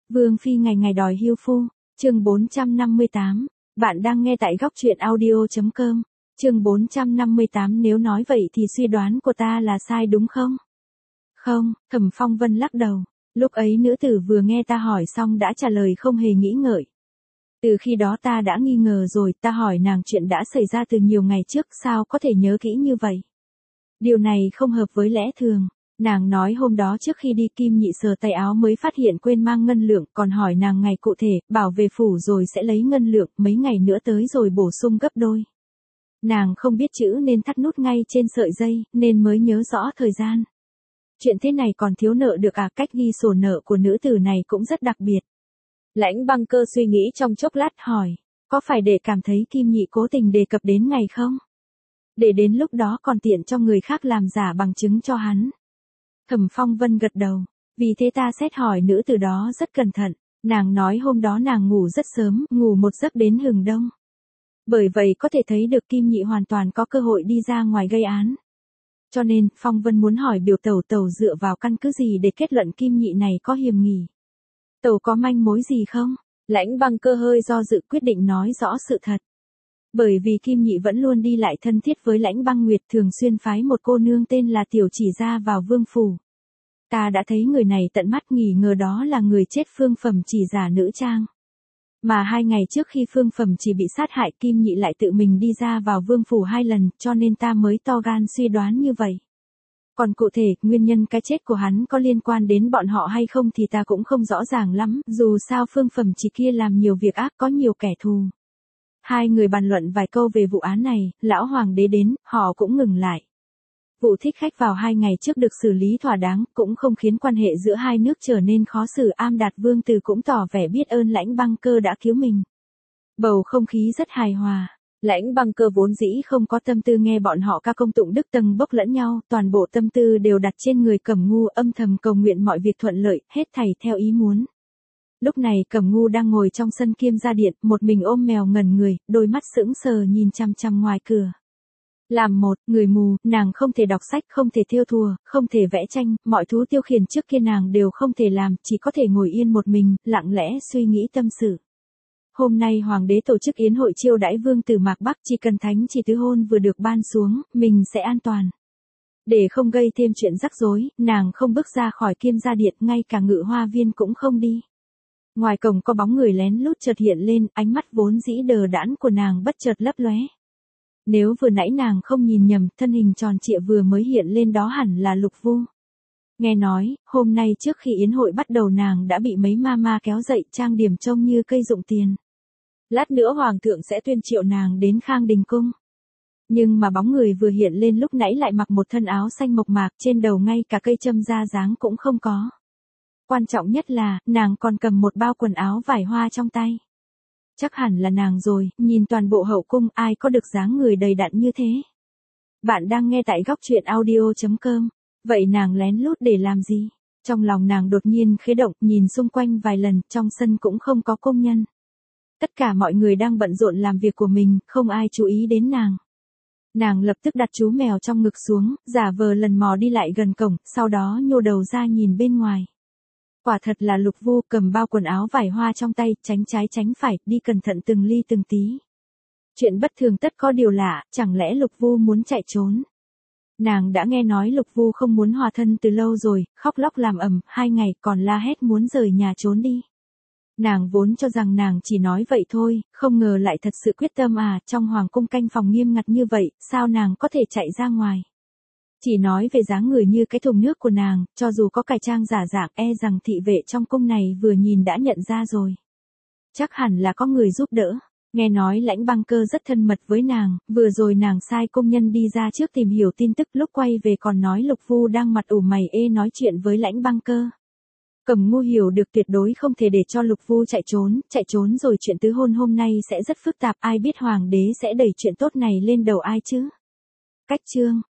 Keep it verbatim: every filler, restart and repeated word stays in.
Vương phi ngày ngày đòi hưu phu, chương bốn trăm năm mươi tám, bạn đang nghe tại góc truyện audio chấm com, chương bốn trăm năm mươi tám nếu nói vậy thì suy đoán của ta là sai đúng không? Không, Thẩm Phong Vân lắc đầu, lúc ấy nữ tử vừa nghe ta hỏi xong đã trả lời không hề nghĩ ngợi. Từ khi đó ta đã nghi ngờ rồi, ta hỏi nàng chuyện đã xảy ra từ nhiều ngày trước sao có thể nhớ kỹ như vậy. Điều này không hợp với lẽ thường. Nàng nói hôm đó trước khi đi Kim Nhị sờ tay áo mới phát hiện quên mang ngân lượng, còn hỏi nàng ngày cụ thể, bảo về phủ rồi sẽ lấy ngân lượng, mấy ngày nữa tới rồi bổ sung gấp đôi. Nàng không biết chữ nên thắt nút ngay trên sợi dây, nên mới nhớ rõ thời gian. Chuyện thế này còn thiếu nợ được à? Cách ghi sổ nợ của nữ tử này cũng rất đặc biệt. Lãnh Băng Cơ suy nghĩ trong chốc lát hỏi, có phải để cảm thấy Kim Nhị cố tình đề cập đến ngày không? Để đến lúc đó còn tiện cho người khác làm giả bằng chứng cho hắn. Thẩm Phong Vân gật đầu, vì thế ta xét hỏi nữ tử đó rất cẩn thận, nàng nói hôm đó nàng ngủ rất sớm, ngủ một giấc đến hừng đông. Bởi vậy có thể thấy được Kim Nhị hoàn toàn có cơ hội đi ra ngoài gây án. Cho nên, Phong Vân muốn hỏi biểu tẩu tẩu dựa vào căn cứ gì để kết luận Kim Nhị này có hiềm nghi. Tẩu có manh mối gì không? Lãnh Băng Cơ hơi do dự quyết định nói rõ sự thật. Bởi vì Kim Nhị vẫn luôn đi lại thân thiết với Lãnh Băng Nguyệt, thường xuyên phái một cô nương tên là Tiểu Chỉ ra vào vương phủ. Ta đã thấy người này tận mắt, nghi ngờ đó là người chết Phương Phẩm Chỉ giả nữ trang. Mà hai ngày trước khi Phương Phẩm Chỉ bị sát hại, Kim Nhị lại tự mình đi ra vào vương phủ hai lần, cho nên ta mới to gan suy đoán như vậy. Còn cụ thể, nguyên nhân cái chết của hắn có liên quan đến bọn họ hay không thì ta cũng không rõ ràng lắm, dù sao Phương Phẩm Chỉ kia làm nhiều việc ác, có nhiều kẻ thù. Hai người bàn luận vài câu về vụ án này, lão hoàng đế đến, họ cũng ngừng lại. Vụ thích khách vào hai ngày trước được xử lý thỏa đáng, cũng không khiến quan hệ giữa hai nước trở nên khó xử. Am Đạt Vương Tử cũng tỏ vẻ biết ơn Lãnh Băng Cơ đã cứu mình. Bầu không khí rất hài hòa. Lãnh Băng Cơ vốn dĩ không có tâm tư nghe bọn họ ca công tụng đức tầng bốc lẫn nhau, toàn bộ tâm tư đều đặt trên người Cẩm Ngu, âm thầm cầu nguyện mọi việc thuận lợi, hết thảy theo ý muốn. Lúc này Cẩm Ngu đang ngồi trong sân Kiêm Gia Điện, một mình ôm mèo ngẩn người, đôi mắt sững sờ nhìn chằm chằm ngoài cửa. Làm một người mù, nàng không thể đọc sách, không thể thêu thùa, không thể vẽ tranh, mọi thú tiêu khiển trước kia nàng đều không thể làm, chỉ có thể ngồi yên một mình, lặng lẽ suy nghĩ tâm sự. Hôm nay hoàng đế tổ chức yến hội chiêu đãi vương tử Mạc Bắc, chỉ cần thánh chỉ tứ hôn vừa được ban xuống, mình sẽ an toàn. Để không gây thêm chuyện rắc rối, nàng không bước ra khỏi Kiêm Gia Điện, ngay cả Ngự Hoa Viên cũng không đi. Ngoài cổng có bóng người lén lút chợt hiện lên, ánh mắt vốn dĩ đờ đẫn của nàng bất chợt lấp lóe. Nếu vừa nãy nàng không nhìn nhầm, thân hình tròn trịa vừa mới hiện lên đó hẳn là Lục Vu. Nghe nói, hôm nay trước khi yến hội bắt đầu nàng đã bị mấy ma ma kéo dậy, trang điểm trông như cây dụng tiền. Lát nữa hoàng thượng sẽ tuyên triệu nàng đến Khang Đình cung. Nhưng mà bóng người vừa hiện lên lúc nãy lại mặc một thân áo xanh mộc mạc, trên đầu ngay cả cây châm da dáng cũng không có. Quan trọng nhất là, nàng còn cầm một bao quần áo vải hoa trong tay. Chắc hẳn là nàng rồi, nhìn toàn bộ hậu cung ai có được dáng người đầy đặn như thế. Bạn đang nghe tại góc truyện audio chấm com. Vậy nàng lén lút để làm gì? Trong lòng nàng đột nhiên khế động, nhìn xung quanh vài lần, trong sân cũng không có công nhân. Tất cả mọi người đang bận rộn làm việc của mình, không ai chú ý đến nàng. Nàng lập tức đặt chú mèo trong ngực xuống, giả vờ lần mò đi lại gần cổng, sau đó nhô đầu ra nhìn bên ngoài. Quả thật là Lục Vu, cầm bao quần áo vải hoa trong tay, tránh trái tránh phải, đi cẩn thận từng ly từng tí. Chuyện bất thường tất có điều lạ, chẳng lẽ Lục Vu muốn chạy trốn? Nàng đã nghe nói Lục Vu không muốn hòa thân từ lâu rồi, khóc lóc làm ầm, hai ngày còn la hét muốn rời nhà trốn đi. Nàng vốn cho rằng nàng chỉ nói vậy thôi, không ngờ lại thật sự quyết tâm à, trong hoàng cung canh phòng nghiêm ngặt như vậy, sao nàng có thể chạy ra ngoài? Chỉ nói về dáng người như cái thùng nước của nàng, cho dù có cải trang giả dạng, e rằng thị vệ trong cung này vừa nhìn đã nhận ra rồi. Chắc hẳn là có người giúp đỡ. Nghe nói Lãnh Băng Cơ rất thân mật với nàng, vừa rồi nàng sai công nhân đi ra trước tìm hiểu tin tức, lúc quay về còn nói Lục Vu đang mặt ủ mày ê nói chuyện với Lãnh Băng Cơ. Cẩm Ngu hiểu được tuyệt đối không thể để cho Lục Vu chạy trốn, chạy trốn rồi chuyện tứ hôn hôm nay sẽ rất phức tạp, ai biết hoàng đế sẽ đẩy chuyện tốt này lên đầu ai chứ. Cách chương